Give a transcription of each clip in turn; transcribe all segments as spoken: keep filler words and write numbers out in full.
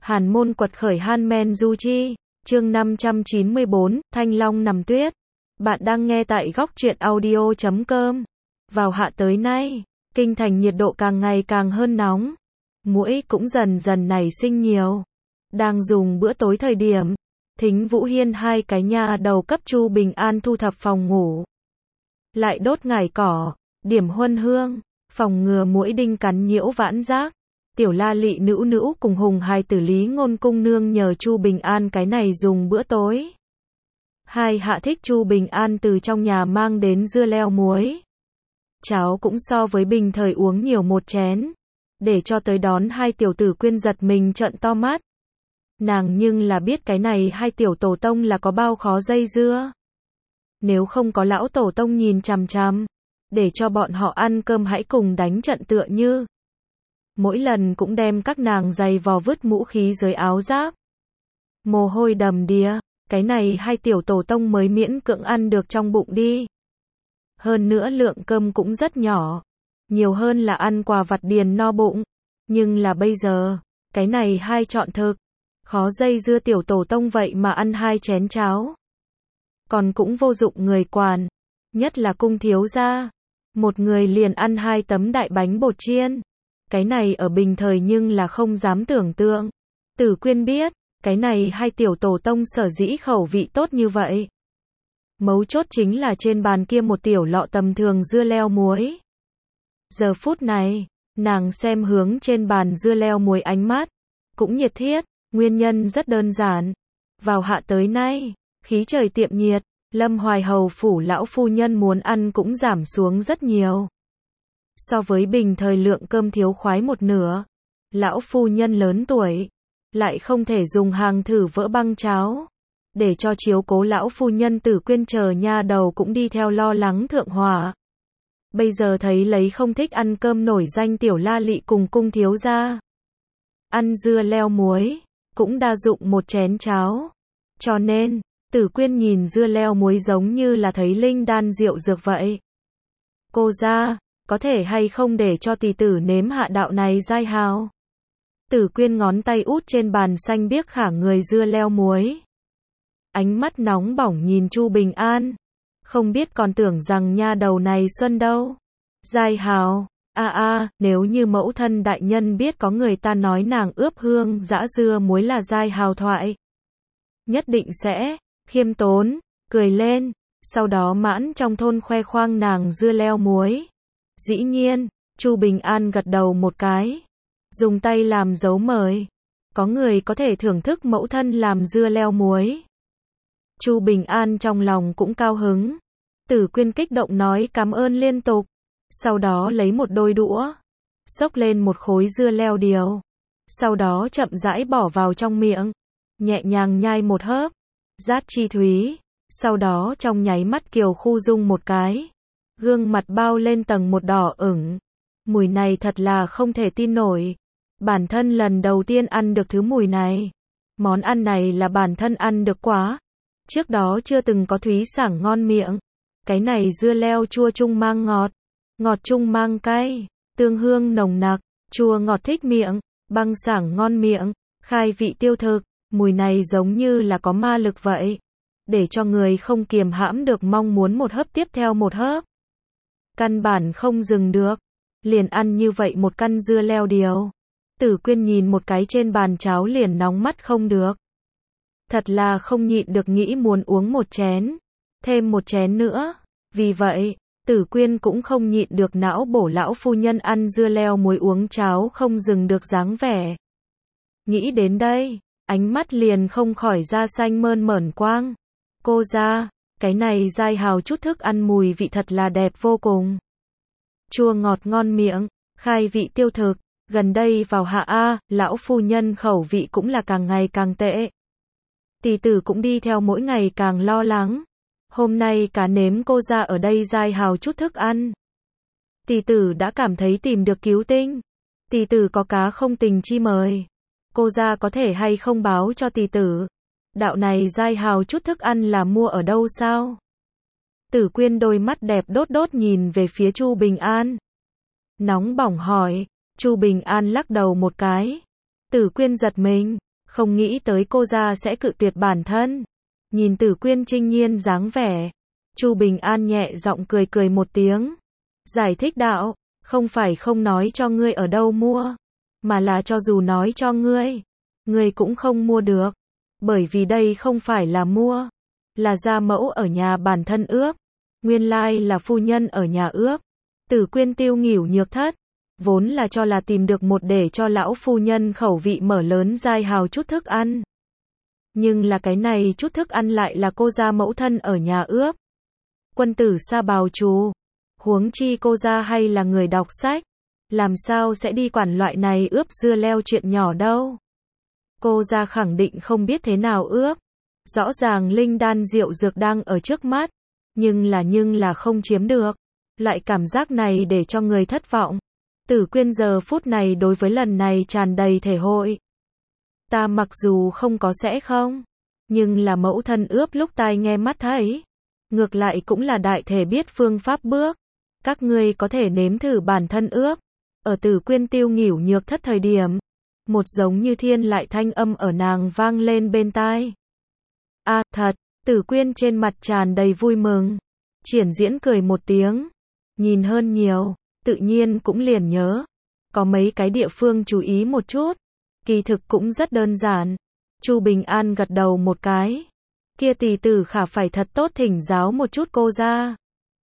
Hàn môn quật khởi Han Men Du Chi, chương năm trăm chín mươi bốn, Thanh Long nằm tuyết. Bạn đang nghe tại góc truyện audio chấm com. Vào hạ tới nay, kinh thành nhiệt độ càng ngày càng hơn nóng. Muỗi cũng dần dần nảy sinh nhiều. Đang dùng bữa tối thời điểm, Thính Vũ Hiên hai cái nhà đầu cấp Chu Bình An thu thập phòng ngủ. Lại đốt ngải cỏ, điểm huân hương, phòng ngừa muỗi đinh cắn nhiễu vãn giác. Tiểu La Lị Nữu Nữu cùng Hùng Hài Tử Lý Ngôn Cung Nương nhờ Chu Bình An cái này dùng bữa tối. Hai hạ thích Chu Bình An từ trong nhà mang đến dưa leo muối. Cháo cũng so với bình thời uống nhiều một chén. Để cho tới đón hai tiểu tử Quyên giật mình trợn to mắt. Nàng nhưng là biết cái này hai tiểu tổ tông là có bao khó dây dưa. Nếu không có lão tổ tông nhìn chằm chằm, để cho bọn họ ăn cơm hãy cùng đánh trận tựa như. Mỗi lần cũng đem các nàng giày vò vứt mũ khí dưới áo giáp. Mồ hôi đầm đìa, cái này hai tiểu tổ tông mới miễn cưỡng ăn được trong bụng đi. Hơn nữa lượng cơm cũng rất nhỏ, nhiều hơn là ăn quà vặt điền no bụng. Nhưng là bây giờ, cái này hai chọn thực, khó dây dưa tiểu tổ tông vậy mà ăn hai chén cháo. Còn cũng vô dụng người quản, nhất là cung thiếu gia. Một người liền ăn hai tấm đại bánh bột chiên. Cái này ở bình thời nhưng là không dám tưởng tượng. Tử Quyên biết, cái này hai tiểu tổ tông sở dĩ khẩu vị tốt như vậy. Mấu chốt chính là trên bàn kia một tiểu lọ tầm thường dưa leo muối. Giờ phút này, nàng xem hướng trên bàn dưa leo muối ánh mắt, cũng nhiệt thiết, nguyên nhân rất đơn giản. Vào hạ tới nay, khí trời tiệm nhiệt, Lâm Hoài Hầu phủ lão phu nhân muốn ăn cũng giảm xuống rất nhiều. So với bình thời lượng cơm thiếu khoái một nửa, lão phu nhân lớn tuổi, lại không thể dùng hàng thử vỡ băng cháo. Để cho chiếu cố lão phu nhân Tử Quyên chờ nha đầu cũng đi theo lo lắng thượng hỏa. Bây giờ thấy lấy không thích ăn cơm nổi danh Tiểu La Lị cùng cung thiếu gia. Ăn dưa leo muối, cũng đa dụng một chén cháo. Cho nên, Tử Quyên nhìn dưa leo muối giống như là thấy linh đan rượu dược vậy. Cô gia, có thể hay không để cho tỷ tử nếm hạ đạo này giai hào. Tử Quyên ngón tay út trên bàn xanh biếc khả người dưa leo muối. Ánh mắt nóng bỏng nhìn Chu Bình An. Không biết còn tưởng rằng nha đầu này xuân đâu. Giai hào, a a, nếu như mẫu thân đại nhân biết có người ta nói nàng ướp hương dã dưa muối là giai hào thoại. Nhất định sẽ, khiêm tốn, cười lên, sau đó mãn trong thôn khoe khoang nàng dưa leo muối. Dĩ nhiên, Chu Bình An gật đầu một cái, dùng tay làm dấu mời. Có người có thể thưởng thức mẫu thân làm dưa leo muối. Chu Bình An trong lòng cũng cao hứng. Tử Quyên kích động nói cảm ơn liên tục. Sau đó lấy một đôi đũa, xốc lên một khối dưa leo điều. Sau đó chậm rãi bỏ vào trong miệng, nhẹ nhàng nhai một hớp, rát chi thúy. Sau đó trong nháy mắt Kiều Khu Dung một cái, gương mặt bao lên tầng một đỏ ửng. Mùi này thật là không thể tin nổi. Bản thân lần đầu tiên ăn được thứ mùi này. Món ăn này là bản thân ăn được quá. Trước đó chưa từng có thúy sảng ngon miệng. Cái này dưa leo chua chung mang ngọt, ngọt chung mang cay, tương hương nồng nặc, chua ngọt thích miệng, băng sảng ngon miệng, khai vị tiêu thực. Mùi này giống như là có ma lực vậy. Để cho người không kiềm hãm được mong muốn một hớp tiếp theo một hớp. Căn bản không dừng được. Liền ăn như vậy một căn dưa leo điều. Tử Quyên nhìn một cái trên bàn cháo liền nóng mắt không được. Thật là không nhịn được nghĩ muốn uống một chén. Thêm một chén nữa. Vì vậy, Tử Quyên cũng không nhịn được não bổ lão phu nhân ăn dưa leo muối uống cháo không dừng được dáng vẻ. Nghĩ đến đây, ánh mắt liền không khỏi ra xanh mơn mởn quang. Cô gia, cái này giai hào chút thức ăn mùi vị thật là đẹp vô cùng. Chua ngọt ngon miệng, khai vị tiêu thực. Gần đây vào hạ a, lão phu nhân khẩu vị cũng là càng ngày càng tệ. Tỷ tử cũng đi theo mỗi ngày càng lo lắng. Hôm nay cá nếm cô gia ở đây giai hào chút thức ăn. Tỷ tử đã cảm thấy tìm được cứu tinh. Tỷ tử có cá không tình chi mời. Cô gia có thể hay không báo cho tỷ tử. Đạo này giai hào chút thức ăn là mua ở đâu sao? Tử Quyên đôi mắt đẹp đốt đốt nhìn về phía Chu Bình An. Nóng bỏng hỏi. Chu Bình An lắc đầu một cái. Tử Quyên giật mình. Không nghĩ tới cô gia sẽ cự tuyệt bản thân. Nhìn Tử Quyên trinh nhiên dáng vẻ, Chu Bình An nhẹ giọng cười cười một tiếng. Giải thích đạo, không phải không nói cho ngươi ở đâu mua, mà là cho dù nói cho ngươi, ngươi cũng không mua được. Bởi vì đây không phải là mua, là gia mẫu ở nhà bản thân ướp. Nguyên lai là phu nhân ở nhà ướp. Tử Quyên tiêu nghỉu nhược thất, vốn là cho là tìm được một để cho lão phu nhân khẩu vị mở lớn dai hào chút thức ăn. Nhưng là cái này chút thức ăn lại là cô gia mẫu thân ở nhà ướp. Quân tử sa bào trù, huống chi cô gia hay là người đọc sách, làm sao sẽ đi quản loại này ướp dưa leo chuyện nhỏ đâu. Cô gia khẳng định không biết thế nào ướp. Rõ ràng linh đan rượu dược đang ở trước mắt, nhưng là nhưng là không chiếm được. Loại cảm giác này để cho người thất vọng. Tử Quyên giờ phút này đối với lần này tràn đầy thể hội. Ta mặc dù không có sẽ không, nhưng là mẫu thân ướp lúc tai nghe mắt thấy. Ngược lại cũng là đại thể biết phương pháp bước. Các ngươi có thể nếm thử bản thân ướp. Ở Tử Quyên tiêu nghỉu nhược thất thời điểm, một giống như thiên lại thanh âm ở nàng vang lên bên tai. A, à, thật, Tử Quyên trên mặt tràn đầy vui mừng. Triển Diễn cười một tiếng. Nhìn hơn nhiều, tự nhiên cũng liền nhớ. Có mấy cái địa phương chú ý một chút. Kỳ thực cũng rất đơn giản. Chu Bình An gật đầu một cái. Kia tỷ tử khả phải thật tốt thỉnh giáo một chút cô gia.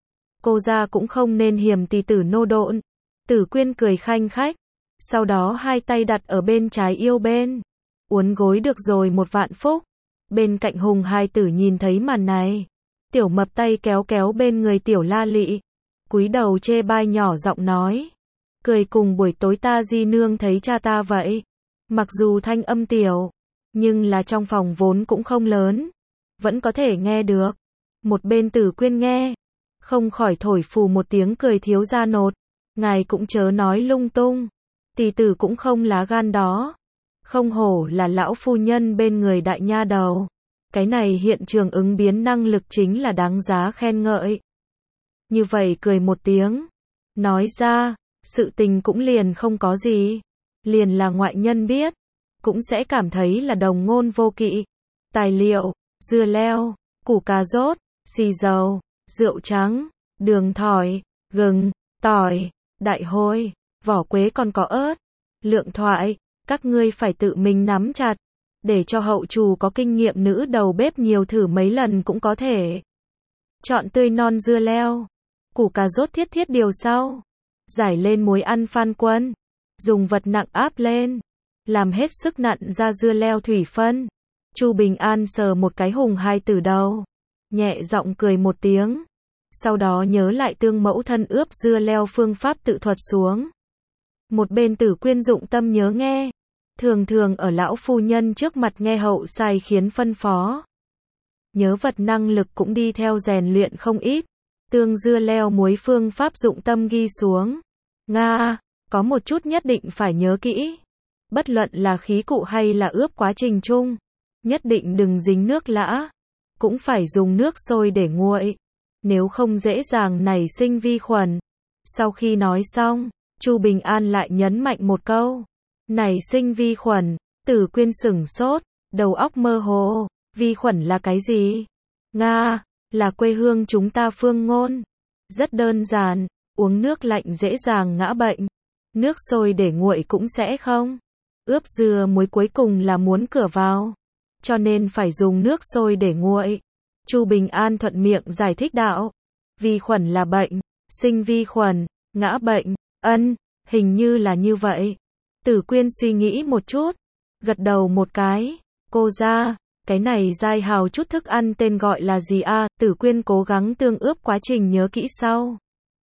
Cô gia cũng không nên hiềm tỷ tử nô độn. Tử Quyên cười khanh khách. Sau đó hai tay đặt ở bên trái yêu bên. Uốn gối được rồi một vạn phúc. Bên cạnh Hùng hai tử nhìn thấy màn này. Tiểu Mập tay kéo kéo bên người Tiểu La Lị. Cúi đầu chê bai nhỏ giọng nói. Cười cùng buổi tối ta di nương thấy cha ta vậy. Mặc dù thanh âm tiểu, nhưng là trong phòng vốn cũng không lớn. Vẫn có thể nghe được. Một bên Tử Quyên nghe. Không khỏi thổi phù một tiếng cười thiếu gia nột. Ngài cũng chớ nói lung tung. Tỷ tử cũng không lá gan đó. Không hổ là lão phu nhân bên người đại nha đầu. Cái này hiện trường ứng biến năng lực chính là đáng giá khen ngợi. Như vậy cười một tiếng. Nói ra, sự tình cũng liền không có gì. Liền là ngoại nhân biết. Cũng sẽ cảm thấy là đồng ngôn vô kỵ. Tài liệu, dưa leo, củ cà rốt, xì dầu, rượu trắng, đường thỏi, gừng, tỏi, đại hôi, vỏ quế còn có ớt. Lượng thoại, các ngươi phải tự mình nắm chặt. Để cho hậu trù có kinh nghiệm nữ đầu bếp nhiều thử mấy lần cũng có thể. Chọn tươi non dưa leo. Củ cà rốt thiết thiết điều sau. Giải lên muối ăn phan quân. Dùng vật nặng áp lên. Làm hết sức nặn ra dưa leo thủy phân. Chu Bình An sờ một cái Hùng hai tử đầu. Nhẹ giọng cười một tiếng. Sau đó nhớ lại tương mẫu thân ướp dưa leo phương pháp tự thuật xuống. Một bên Tử Quyên dụng tâm nhớ nghe. Thường thường ở lão phu nhân trước mặt nghe hậu sai khiến phân phó. Nhớ vật năng lực cũng đi theo rèn luyện không ít. Tương dưa leo muối phương pháp dụng tâm ghi xuống. Nga, có một chút nhất định phải nhớ kỹ. Bất luận là khí cụ hay là ướp quá trình chung. Nhất định đừng dính nước lã. Cũng phải dùng nước sôi để nguội. Nếu không dễ dàng nảy sinh vi khuẩn. Sau khi nói xong, Chu Bình An lại nhấn mạnh một câu. Nảy sinh vi khuẩn. Tử Quyên sửng sốt, đầu óc mơ hồ. Vi khuẩn là cái gì? Nga, là quê hương chúng ta phương ngôn. Rất đơn giản, uống nước lạnh dễ dàng ngã bệnh. Nước sôi để nguội cũng sẽ không. Ướp dưa muối cuối cùng là muốn cửa vào. Cho nên phải dùng nước sôi để nguội. Chu Bình An thuận miệng giải thích đạo. Vi khuẩn là bệnh, sinh vi khuẩn, ngã bệnh, ân, hình như là như vậy. Tử Quyên suy nghĩ một chút, gật đầu một cái. Cô gia, cái này dai hào chút thức ăn tên gọi là gì a? À? Tử Quyên cố gắng tương ướp quá trình nhớ kỹ sau.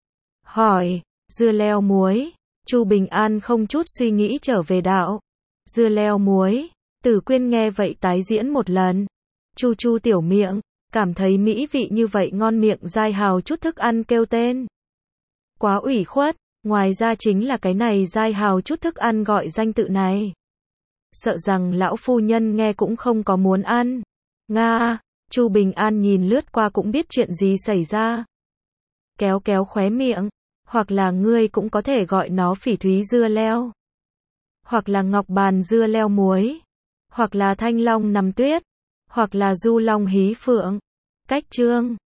Hỏi, dưa leo muối. Chu Bình An không chút suy nghĩ trở về đạo. Dưa leo muối. Tử Quyên nghe vậy tái diễn một lần. Chu chu tiểu miệng, cảm thấy mỹ vị như vậy ngon miệng dai hào chút thức ăn kêu tên. Quá ủy khuất, ngoài ra chính là cái này dai hào chút thức ăn gọi danh tự này. Sợ rằng lão phu nhân nghe cũng không có muốn ăn. Nga, Chu Bình An nhìn lướt qua cũng biết chuyện gì xảy ra. Kéo kéo khóe miệng, hoặc là ngươi cũng có thể gọi nó phỉ thúy dưa leo. Hoặc là ngọc bàn dưa leo muối. hoặc là thanh long nằm tuyết, hoặc là du long hí phượng. Cách chương